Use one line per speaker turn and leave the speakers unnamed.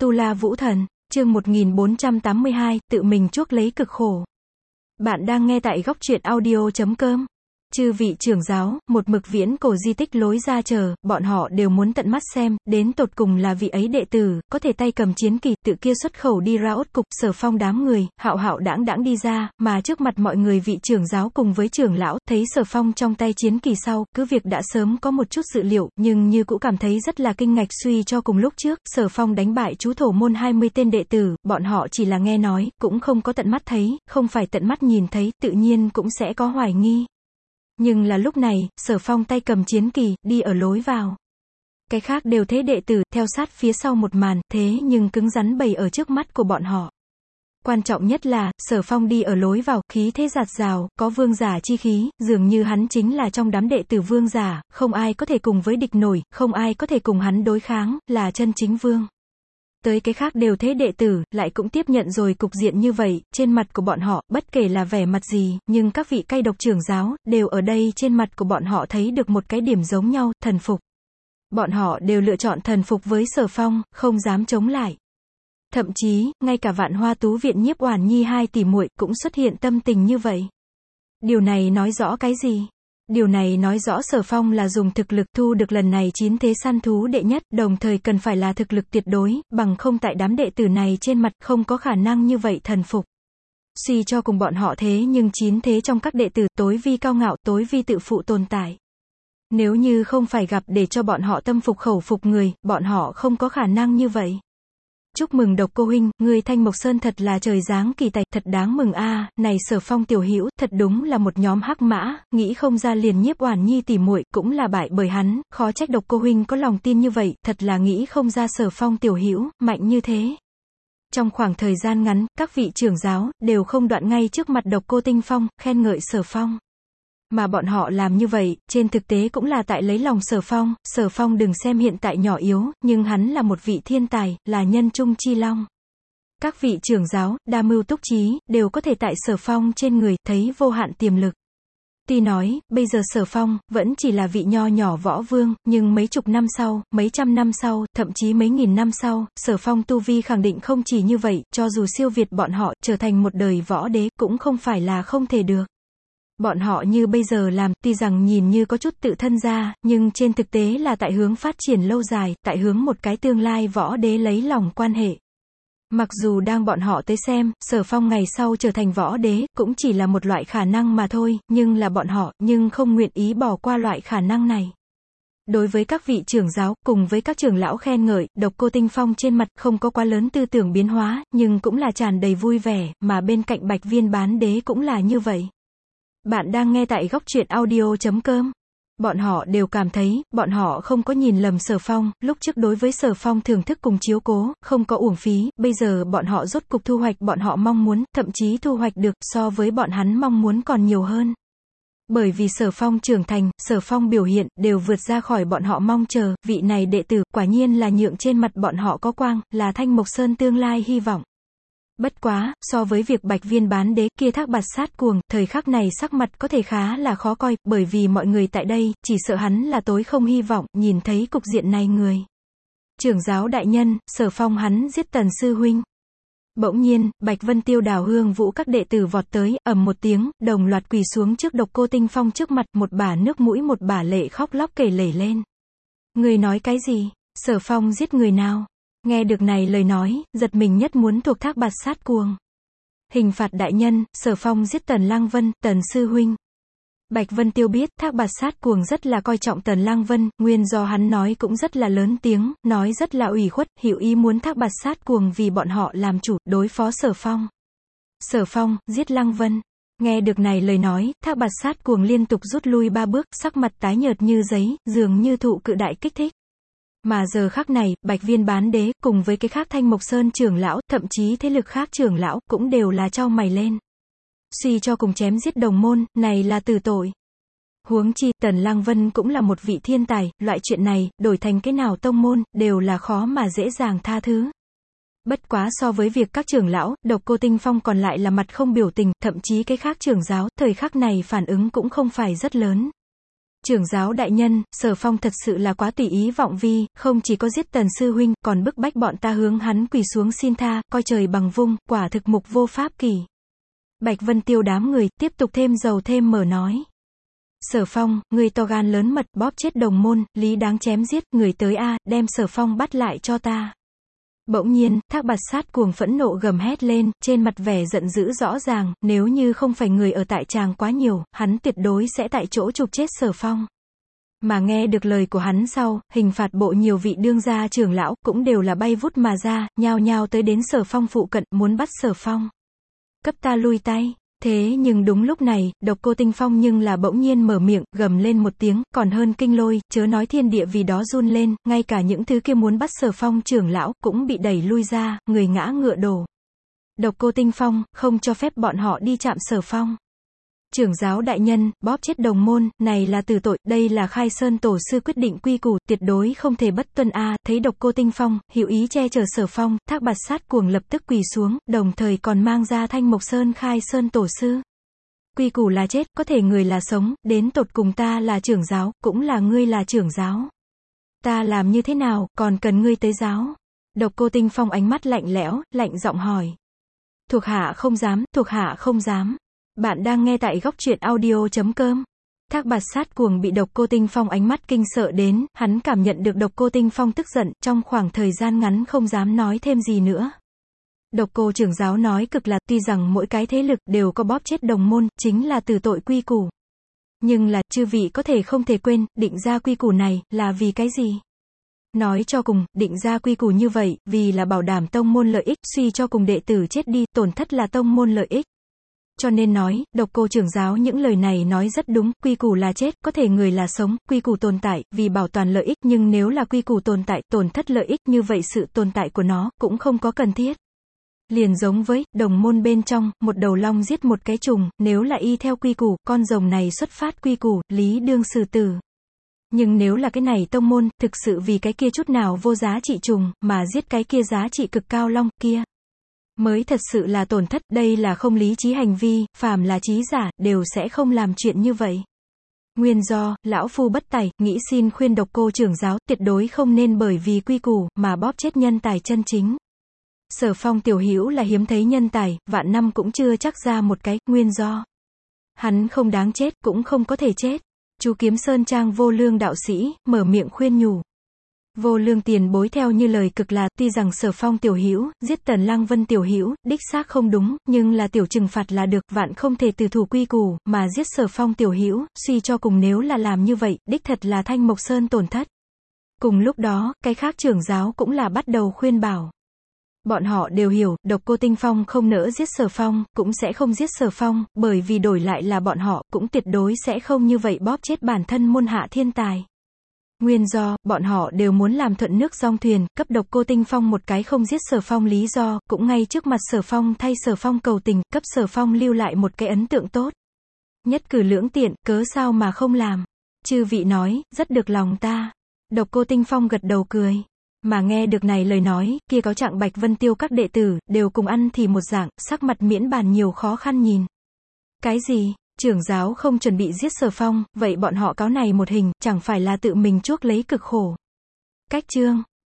Tu La Vũ Thần, chương 1482, tự mình chuốc lấy cực khổ. Bạn đang nghe tại góc truyện audio.com. Chư vị trưởng giáo, một mực viễn cổ di tích lối ra chờ, bọn họ đều muốn tận mắt xem, đến tột cùng là vị ấy đệ tử, có thể tay cầm chiến kỳ, tự kia xuất khẩu đi ra ốt cục, Sở Phong đám người, hạo hạo đãng đãng đi ra, mà trước mặt mọi người vị trưởng giáo cùng với trưởng lão, thấy Sở Phong trong tay chiến kỳ sau, cứ việc đã sớm có một chút dự liệu, nhưng như cũng cảm thấy rất là kinh ngạc suy cho cùng lúc trước, Sở Phong đánh bại chú thổ môn 20 tên đệ tử, bọn họ chỉ là nghe nói, cũng không có tận mắt thấy, không phải tận mắt nhìn thấy, tự nhiên cũng sẽ có hoài nghi. Nhưng là lúc này, Sở Phong tay cầm chiến kỳ, đi ở lối vào. Cái khác đều thế đệ tử, theo sát phía sau một màn, thế nhưng cứng rắn bày ở trước mắt của bọn họ. Quan trọng nhất là, Sở Phong đi ở lối vào, khí thế giạt rào, có vương giả chi khí, dường như hắn chính là trong đám đệ tử vương giả, không ai có thể cùng với địch nổi, không ai có thể cùng hắn đối kháng, là chân chính vương. Tới cái khác đều thế đệ tử, lại cũng tiếp nhận rồi cục diện như vậy, trên mặt của bọn họ, bất kể là vẻ mặt gì, nhưng các vị cai độc trưởng giáo, đều ở đây trên mặt của bọn họ thấy được một cái điểm giống nhau, thần phục. Bọn họ đều lựa chọn thần phục với Sở Phong, không dám chống lại. Thậm chí, ngay cả Vạn Hoa Tú Viện Nhiếp Oản Nhi hai tỷ muội cũng xuất hiện tâm tình như vậy. Điều này nói rõ cái gì? Điều này nói rõ Sở Phong là dùng thực lực thu được lần này 9 thế săn thú đệ nhất, đồng thời cần phải là thực lực tuyệt đối, bằng không tại đám đệ tử này trên mặt không có khả năng như vậy thần phục. Suy cho cùng bọn họ thế nhưng 9 thế trong các đệ tử tối vi cao ngạo, tối vi tự phụ tồn tại. Nếu như không phải gặp để cho bọn họ tâm phục khẩu phục người, bọn họ không có khả năng như vậy. Chúc mừng Độc Cô huynh, người Thanh Mộc Sơn thật là trời giáng kỳ tài, thật đáng mừng a. Này Sở Phong tiểu hữu, thật đúng là một nhóm hắc mã, nghĩ không ra liền Nhiếp Oản Nhi tỷ muội cũng là bại bởi hắn, khó trách Độc Cô huynh có lòng tin như vậy, thật là nghĩ không ra Sở Phong tiểu hữu mạnh như thế. Trong khoảng thời gian ngắn, các vị trưởng giáo đều không đoạn ngay trước mặt Độc Cô Tinh Phong, khen ngợi Sở Phong. Mà bọn họ làm như vậy, trên thực tế cũng là tại lấy lòng Sở Phong đừng xem hiện tại nhỏ yếu, nhưng hắn là một vị thiên tài, là nhân trung chi long. Các vị trưởng giáo, đa mưu túc trí, đều có thể tại Sở Phong trên người, thấy vô hạn tiềm lực. Tuy nói, bây giờ Sở Phong, vẫn chỉ là vị nho nhỏ võ vương, nhưng mấy chục năm sau, mấy trăm năm sau, thậm chí mấy nghìn năm sau, Sở Phong tu vi khẳng định không chỉ như vậy, cho dù siêu việt bọn họ, trở thành một đời võ đế, cũng không phải là không thể được. Bọn họ như bây giờ làm, tuy rằng nhìn như có chút tự thân ra, nhưng trên thực tế là tại hướng phát triển lâu dài, tại hướng một cái tương lai võ đế lấy lòng quan hệ. Mặc dù đang bọn họ tới xem, Sở Phong ngày sau trở thành võ đế, cũng chỉ là một loại khả năng mà thôi, nhưng là bọn họ, nhưng không nguyện ý bỏ qua loại khả năng này. Đối với các vị trưởng giáo, cùng với các trưởng lão khen ngợi, Độc Cô Tinh Phong trên mặt không có quá lớn tư tưởng biến hóa, nhưng cũng là tràn đầy vui vẻ, mà bên cạnh Bạch Viên Bán Đế cũng là như vậy. Bạn đang nghe tại góc truyện audio.com. Bọn họ đều cảm thấy, bọn họ không có nhìn lầm Sở Phong, lúc trước đối với Sở Phong thưởng thức cùng chiếu cố, không có uổng phí, bây giờ bọn họ rốt cục thu hoạch bọn họ mong muốn, thậm chí thu hoạch được, so với bọn hắn mong muốn còn nhiều hơn. Bởi vì Sở Phong trưởng thành, Sở Phong biểu hiện, đều vượt ra khỏi bọn họ mong chờ, vị này đệ tử, quả nhiên là nhượng trên mặt bọn họ có quang, là Thanh Mộc Sơn tương lai hy vọng. Bất quá, so với việc Bạch Viên Bán Đế kia thác bạt sát cuồng, thời khắc này sắc mặt có thể khá là khó coi, bởi vì mọi người tại đây, chỉ sợ hắn là tối không hy vọng, nhìn thấy cục diện này người. Trưởng giáo đại nhân, Sở Phong hắn giết Tần sư huynh. Bỗng nhiên, Bạch Vân Tiêu Đào Hương Vũ các đệ tử vọt tới, ầm một tiếng, đồng loạt quỳ xuống trước Độc Cô Tinh Phong trước mặt, một bả nước mũi một bả lệ khóc lóc kể lể lên. Người nói cái gì? Sở Phong giết người nào? Nghe được này lời nói, giật mình nhất muốn thuộc thác bạt sát cuồng. Hình phạt đại nhân, Sở Phong giết Tần Lăng Vân, Tần sư huynh. Bạch Vân Tiêu biết, thác bạt sát cuồng rất là coi trọng Tần Lăng Vân, nguyên do hắn nói cũng rất là lớn tiếng, nói rất là ủy khuất, hiểu ý muốn thác bạt sát cuồng vì bọn họ làm chủ, đối phó Sở Phong. Sở Phong, giết Lăng Vân. Nghe được này lời nói, thác bạt sát cuồng liên tục rút lui 3 bước, sắc mặt tái nhợt như giấy, dường như thụ cự đại kích thích. Mà giờ khắc này, Bạch Viên Bán Đế, cùng với cái khác Thanh Mộc Sơn trưởng lão, thậm chí thế lực khác trưởng lão, cũng đều là chau mày lên. Suy cho cùng chém giết đồng môn, này là tử tội. Huống chi, Tần Lăng Vân cũng là một vị thiên tài, loại chuyện này, đổi thành cái nào tông môn, đều là khó mà dễ dàng tha thứ. Bất quá so với việc các trưởng lão, Độc Cô Tinh Phong còn lại là mặt không biểu tình, thậm chí cái khác trưởng giáo, thời khắc này phản ứng cũng không phải rất lớn. Trưởng giáo đại nhân, Sở Phong thật sự là quá tùy ý vọng vi, không chỉ có giết Tần sư huynh, còn bức bách bọn ta hướng hắn quỳ xuống xin tha, coi trời bằng vung, quả thực mục vô pháp kỷ. Bạch Vân Tiêu đám người, tiếp tục thêm dầu thêm mỡ nói. Sở Phong, người to gan lớn mật, bóp chết đồng môn, lý đáng chém giết, người tới a, đem Sở Phong bắt lại cho ta. Bỗng nhiên, Thác Bạt Sát cuồng phẫn nộ gầm hét lên, trên mặt vẻ giận dữ rõ ràng, nếu như không phải người ở tại tràng quá nhiều, hắn tuyệt đối sẽ tại chỗ chụp chết Sở Phong. Mà nghe được lời của hắn sau, hình phạt bộ nhiều vị đương gia trưởng lão, cũng đều là bay vút mà ra, nhao nhao tới đến Sở Phong phụ cận, muốn bắt Sở Phong. Cấp ta lui tay. Thế nhưng đúng lúc này, Độc Cô Tinh Phong nhưng là bỗng nhiên mở miệng, gầm lên một tiếng, còn hơn kinh lôi, chớ nói thiên địa vì đó run lên, ngay cả những thứ kia muốn bắt Sở Phong trưởng lão, cũng bị đẩy lui ra, người ngã ngựa đổ. Độc Cô Tinh Phong, không cho phép bọn họ đi chạm Sở Phong. Trưởng giáo đại nhân, bóp chết đồng môn, này là tử tội, đây là Khai Sơn tổ sư quyết định quy củ, tuyệt đối không thể bất tuân a. Thấy Độc Cô Tinh Phong, hữu ý che chở Sở Phong, Thác Bạt Sát cuồng lập tức quỳ xuống, đồng thời còn mang ra Thanh Mộc Sơn Khai Sơn tổ sư. Quy củ là chết, có thể người là sống, đến tột cùng ta là trưởng giáo, cũng là ngươi là trưởng giáo. Ta làm như thế nào, còn cần ngươi tới giáo? Độc Cô Tinh Phong ánh mắt lạnh lẽo, lạnh giọng hỏi. Thuộc hạ không dám, thuộc hạ không dám. Bạn đang nghe tại góc truyện audio.com. Thác Bạt Sát cuồng bị Độc Cô Tinh Phong ánh mắt kinh sợ đến, hắn cảm nhận được Độc Cô Tinh Phong tức giận, trong khoảng thời gian ngắn không dám nói thêm gì nữa. Độc Cô trưởng giáo nói cực là, tuy rằng mỗi cái thế lực đều có bóp chết đồng môn, chính là từ tội quy củ. Nhưng là, chư vị có thể không thể quên, định ra quy củ này, là vì cái gì? Nói cho cùng, định ra quy củ như vậy, vì là bảo đảm tông môn lợi ích, suy cho cùng đệ tử chết đi, tổn thất là tông môn lợi ích. Cho nên nói, Độc Cô trưởng giáo những lời này nói rất đúng, quy củ là chết, có thể người là sống, quy củ tồn tại, vì bảo toàn lợi ích, nhưng nếu là quy củ tồn tại, tổn thất lợi ích, như vậy sự tồn tại của nó, cũng không có cần thiết. Liền giống với, đồng môn bên trong, một đầu long giết một cái trùng, nếu là y theo quy củ, con rồng này xuất phát quy củ, lý đương xử tử. Nhưng nếu là cái này tông môn, thực sự vì cái kia chút nào vô giá trị trùng, mà giết cái kia giá trị cực cao long kia. Mới thật sự là tổn thất, đây là không lý trí hành vi, phàm là trí giả, đều sẽ không làm chuyện như vậy. Nguyên do, lão phu bất tài, nghĩ xin khuyên Độc Cô trưởng giáo, tuyệt đối không nên bởi vì quy củ, mà bóp chết nhân tài chân chính. Sở Phong tiểu hữu là hiếm thấy nhân tài, vạn năm cũng chưa chắc ra một cái, nguyên do. Hắn không đáng chết, cũng không có thể chết. Chú Kiếm Sơn Trang Vô Lương đạo sĩ, mở miệng khuyên nhủ. Vô Lương tiền bối theo như lời cực là, tuy rằng Sở Phong tiểu hữu, giết Tần Lăng Vân tiểu hữu, đích xác không đúng, nhưng là tiểu trừng phạt là được, vạn không thể từ thủ quy củ, mà giết Sở Phong tiểu hữu, suy cho cùng nếu là làm như vậy, đích thật là Thanh Mộc Sơn tổn thất. Cùng lúc đó, cái khác trưởng giáo cũng là bắt đầu khuyên bảo. Bọn họ đều hiểu, Độc Cô Tinh Phong không nỡ giết Sở Phong, cũng sẽ không giết Sở Phong, bởi vì đổi lại là bọn họ, cũng tuyệt đối sẽ không như vậy bóp chết bản thân môn hạ thiên tài. Nguyên do, bọn họ đều muốn làm thuận nước dong thuyền, cấp Độc Cô Tinh Phong một cái không giết Sở Phong lý do, cũng ngay trước mặt Sở Phong thay Sở Phong cầu tình, cấp Sở Phong lưu lại một cái ấn tượng tốt. Nhất cử lưỡng tiện, cớ sao mà không làm. Chư vị nói, rất được lòng ta. Độc Cô Tinh Phong gật đầu cười. Mà nghe được này lời nói, kia có trạng Bạch Vân Tiêu các đệ tử, đều cùng ăn thì một dạng, sắc mặt miễn bàn nhiều khó khăn nhìn. Cái gì? Trưởng giáo không chuẩn bị giết Sở Phong, vậy bọn họ cáo này một hình, chẳng phải là tự mình chuốc lấy cực khổ. Cách chương